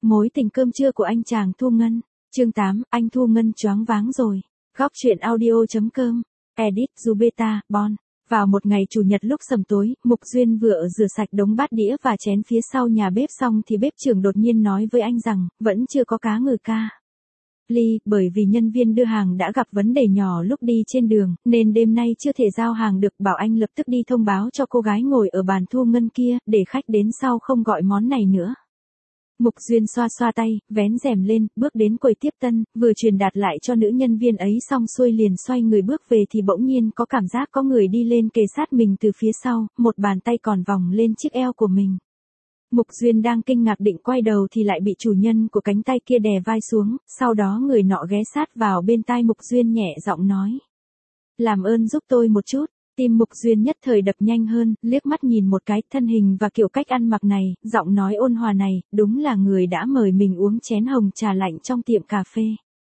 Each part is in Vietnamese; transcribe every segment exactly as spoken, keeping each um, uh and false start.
Mối tình cơm trưa của anh chàng Thu Ngân. Chương tám, anh Thu Ngân choáng váng rồi. Góc truyện audio.com. Edit Zubeta, Bon. Vào một ngày chủ nhật lúc sầm tối, Mục Duyên vừa ở rửa sạch đống bát đĩa và chén phía sau nhà bếp xong thì bếp trưởng đột nhiên nói với anh rằng, vẫn chưa có cá ngừ ca ly, bởi vì nhân viên đưa hàng đã gặp vấn đề nhỏ lúc đi trên đường, nên đêm nay chưa thể giao hàng được, bảo anh lập tức đi thông báo cho cô gái ngồi ở bàn Thu Ngân kia, để khách đến sau không gọi món này nữa. Mục Duyên xoa xoa tay, vén rèm lên, bước đến quầy tiếp tân, vừa truyền đạt lại cho nữ nhân viên ấy xong xuôi liền xoay người bước về thì bỗng nhiên có cảm giác có người đi lên kề sát mình từ phía sau, một bàn tay còn vòng lên chiếc eo của mình. Mục Duyên đang kinh ngạc định quay đầu thì lại bị chủ nhân của cánh tay kia đè vai xuống, sau đó người nọ ghé sát vào bên tai Mục Duyên nhẹ giọng nói. Làm ơn giúp tôi một chút. Tim Mục Duyên nhất thời đập nhanh hơn, liếc mắt nhìn một cái, thân hình và kiểu cách ăn mặc này, giọng nói ôn hòa này, đúng là người đã mời mình uống chén hồng trà lạnh trong tiệm cà phê.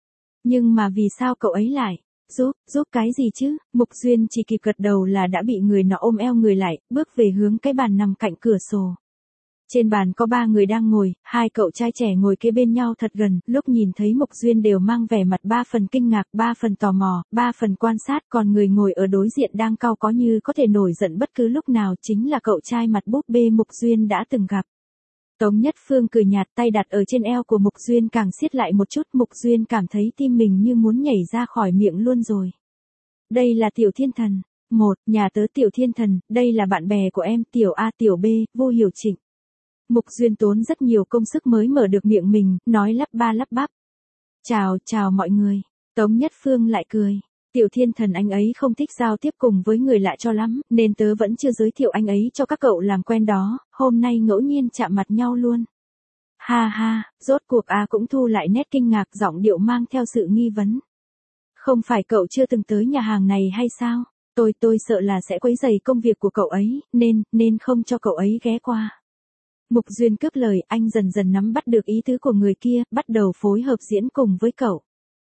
Nhưng mà vì sao cậu ấy lại, giúp, giúp cái gì chứ? Mục Duyên chỉ kịp gật đầu là đã bị người nọ ôm eo người lại, bước về hướng cái bàn nằm cạnh cửa sổ. Trên bàn có ba người đang ngồi, hai cậu trai trẻ ngồi kế bên nhau thật gần, lúc nhìn thấy Mục Duyên đều mang vẻ mặt ba phần kinh ngạc, ba phần tò mò, ba phần quan sát, còn người ngồi ở đối diện đang cau có như có thể nổi giận bất cứ lúc nào chính là cậu trai mặt búp bê Mục Duyên đã từng gặp. Tống Nhất Phương cười nhạt, tay đặt ở trên eo của Mục Duyên càng siết lại một chút, Mục Duyên cảm thấy tim mình như muốn nhảy ra khỏi miệng luôn rồi. Đây là Tiểu Thiên Thần. Một, nhà tớ Tiểu Thiên Thần, đây là bạn bè của em, Tiểu A Tiểu B, Vô Hiểu Trịnh. Mục Duyên tốn rất nhiều công sức mới mở được miệng mình, nói lắp ba lắp bắp. Chào, chào mọi người. Tống Nhất Phương lại cười. Tiểu Thiên Thần anh ấy không thích giao tiếp cùng với người lạ cho lắm, nên tớ vẫn chưa giới thiệu anh ấy cho các cậu làm quen đó, hôm nay ngẫu nhiên chạm mặt nhau luôn. Ha ha, rốt cuộc A cũng thu lại nét kinh ngạc, giọng điệu mang theo sự nghi vấn. Không phải cậu chưa từng tới nhà hàng này hay sao? Tôi tôi sợ là sẽ quấy rầy công việc của cậu ấy, nên, nên không cho cậu ấy ghé qua. Mục Duyên cướp lời, anh dần dần nắm bắt được ý tứ của người kia, bắt đầu phối hợp diễn cùng với cậu.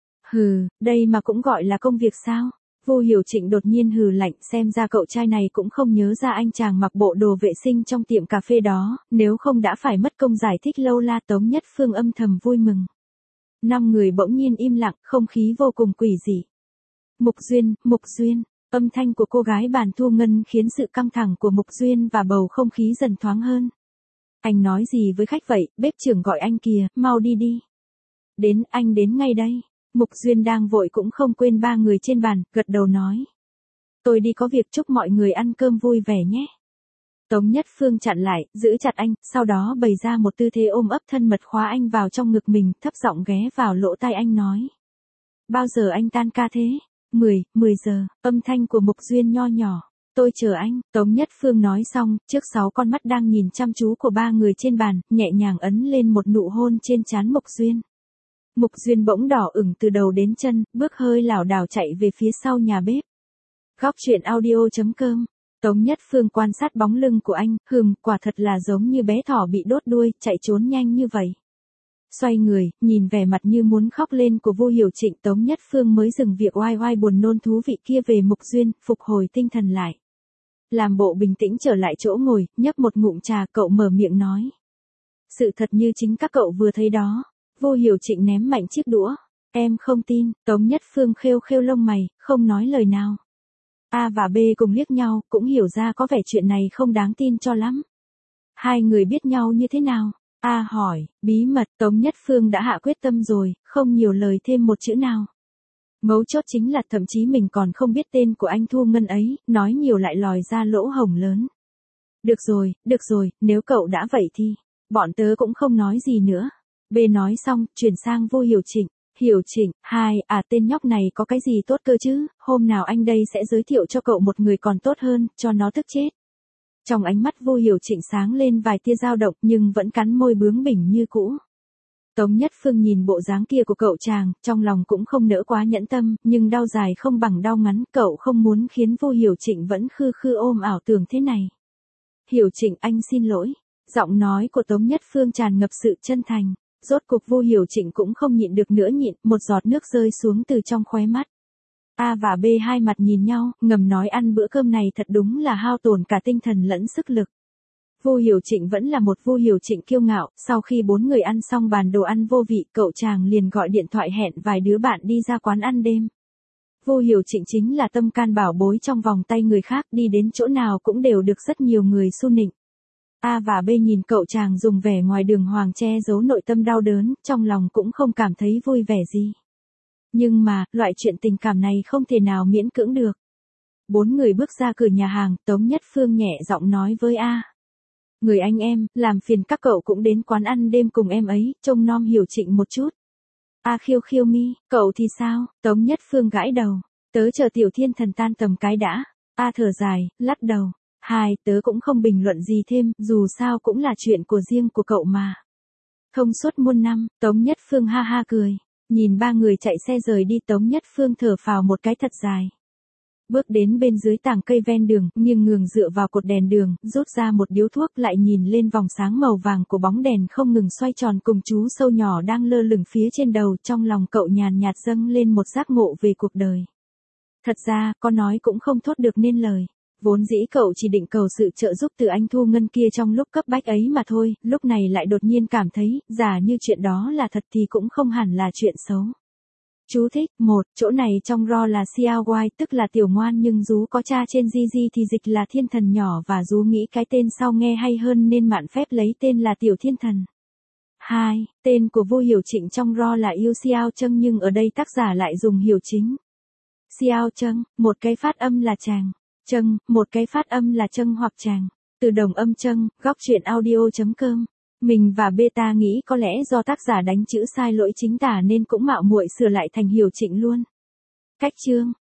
Hừ, đây mà cũng gọi là công việc sao? Vô Hiểu Trịnh đột nhiên hừ lạnh, xem ra cậu trai này cũng không nhớ ra anh chàng mặc bộ đồ vệ sinh trong tiệm cà phê đó, nếu không đã phải mất công giải thích lâu la. Tống Nhất Phương âm thầm vui mừng. Năm người bỗng nhiên im lặng, không khí vô cùng quỷ dị. Mục Duyên, Mục Duyên, âm thanh của cô gái bàn Thu Ngân khiến sự căng thẳng của Mục Duyên và bầu không khí dần thoáng hơn. Anh nói gì với khách vậy, bếp trưởng gọi anh kìa, mau đi đi. Đến, anh đến ngay đây. Mục Duyên đang vội cũng không quên ba người trên bàn, gật đầu nói. Tôi đi có việc, chúc mọi người ăn cơm vui vẻ nhé. Tống Nhất Phương chặn lại, giữ chặt anh, sau đó bày ra một tư thế ôm ấp thân mật khóa anh vào trong ngực mình, thấp giọng ghé vào lỗ tai anh nói. Bao giờ anh tan ca thế? Mười, mười giờ, âm thanh của Mục Duyên nho nhỏ. Tôi chờ anh, Tống Nhất Phương nói xong, trước sáu con mắt đang nhìn chăm chú của ba người trên bàn, nhẹ nhàng ấn lên một nụ hôn trên trán Mục Duyên. Mục Duyên bỗng đỏ ửng từ đầu đến chân, bước hơi lảo đảo chạy về phía sau nhà bếp. Góc truyện audio.com. Tống Nhất Phương quan sát bóng lưng của anh, hừm, quả thật là giống như bé thỏ bị đốt đuôi, chạy trốn nhanh như vậy. Xoay người, nhìn vẻ mặt như muốn khóc lên của Vô Hiểu Trịnh, Tống Nhất Phương mới dừng việc oai oai buồn nôn thú vị kia về Mục Duyên, phục hồi tinh thần lại. Làm bộ bình tĩnh trở lại chỗ ngồi, nhấp một ngụm trà, cậu mở miệng nói. Sự thật như chính các cậu vừa thấy đó. Vô Hiểu Trịnh ném mạnh chiếc đũa. Em không tin. Tống Nhất Phương khêu khêu lông mày, không nói lời nào. A và B cùng liếc nhau, cũng hiểu ra có vẻ chuyện này không đáng tin cho lắm. Hai người biết nhau như thế nào? A hỏi, bí mật. Tống Nhất Phương đã hạ quyết tâm rồi, không nhiều lời thêm một chữ nào. Mấu chốt chính là thậm chí mình còn không biết tên của anh Thu Ngân ấy, nói nhiều lại lòi ra lỗ hổng lớn. Được rồi, được rồi, nếu cậu đã vậy thì, bọn tớ cũng không nói gì nữa. B nói xong, chuyển sang Vô Hiểu Trịnh. Hiểu Trịnh, hai, à tên nhóc này có cái gì tốt cơ chứ, hôm nào anh đây sẽ giới thiệu cho cậu một người còn tốt hơn, cho nó tức chết. Trong ánh mắt Vô Hiểu Trịnh sáng lên vài tia dao động nhưng vẫn cắn môi bướng bỉnh như cũ. Tống Nhất Phương nhìn bộ dáng kia của cậu chàng, trong lòng cũng không nỡ quá nhẫn tâm, nhưng đau dài không bằng đau ngắn, cậu không muốn khiến Vô Hiểu Trịnh vẫn khư khư ôm ảo tưởng thế này. Hiểu Trịnh, anh xin lỗi. Giọng nói của Tống Nhất Phương tràn ngập sự chân thành. Rốt cuộc Vô Hiểu Trịnh cũng không nhịn được nữa nhịn, một giọt nước rơi xuống từ trong khóe mắt. A và B hai mặt nhìn nhau, ngầm nói ăn bữa cơm này thật đúng là hao tổn cả tinh thần lẫn sức lực. Vu Hiểu Trịnh vẫn là một Vu Hiểu Trịnh kiêu ngạo, sau khi bốn người ăn xong bàn đồ ăn vô vị, cậu chàng liền gọi điện thoại hẹn vài đứa bạn đi ra quán ăn đêm. Vu Hiểu Trịnh chính là tâm can bảo bối trong vòng tay người khác, đi đến chỗ nào cũng đều được rất nhiều người xu nịnh. A và B nhìn cậu chàng dùng vẻ ngoài đường hoàng che giấu nội tâm đau đớn, trong lòng cũng không cảm thấy vui vẻ gì. Nhưng mà, loại chuyện tình cảm này không thể nào miễn cưỡng được. Bốn người bước ra cửa nhà hàng, Tống Nhất Phương nhẹ giọng nói với A. Người anh em, làm phiền các cậu cũng đến quán ăn đêm cùng em ấy, trông nom Hiểu Trịnh một chút. A khiêu khiêu mi, cậu thì sao? Tống Nhất Phương gãi đầu. Tớ chờ Tiểu Thiên Thần tan tầm cái đã. A thở dài, lắc đầu. Hai, tớ cũng không bình luận gì thêm, dù sao cũng là chuyện của riêng của cậu mà. Thông suốt muôn năm, Tống Nhất Phương ha ha cười. Nhìn ba người chạy xe rời đi, Tống Nhất Phương thở phào một cái thật dài. Bước đến bên dưới tảng cây ven đường, nghiêng ngường dựa vào cột đèn đường, rút ra một điếu thuốc, lại nhìn lên vòng sáng màu vàng của bóng đèn không ngừng xoay tròn cùng chú sâu nhỏ đang lơ lửng phía trên đầu, trong lòng cậu nhàn nhạt dâng lên một giác ngộ về cuộc đời. Thật ra, có nói cũng không thốt được nên lời. Vốn dĩ cậu chỉ định cầu sự trợ giúp từ anh Thu Ngân kia trong lúc cấp bách ấy mà thôi, lúc này lại đột nhiên cảm thấy, giả như chuyện đó là thật thì cũng không hẳn là chuyện xấu. Chú thích, một, chỗ này trong ro là Xiao Wai, tức là tiểu ngoan nhưng Dú có cha trên Gigi thì dịch là thiên thần nhỏ và Dú nghĩ cái tên sau nghe hay hơn nên mạn phép lấy tên là tiểu thiên thần. Hai, tên của Vu Hiểu Trịnh trong ro là Yêu Xiao Trâng nhưng ở đây tác giả lại dùng hiểu chính. Xiao Trâng, một cái phát âm là chàng. Trâng, một cái phát âm là Trâng hoặc chàng. Từ đồng âm Trâng, góc truyện audio chấm com. Mình và Beta nghĩ có lẽ do tác giả đánh chữ sai lỗi chính tả nên cũng mạo muội sửa lại thành Hiểu Trịnh luôn. Cách chương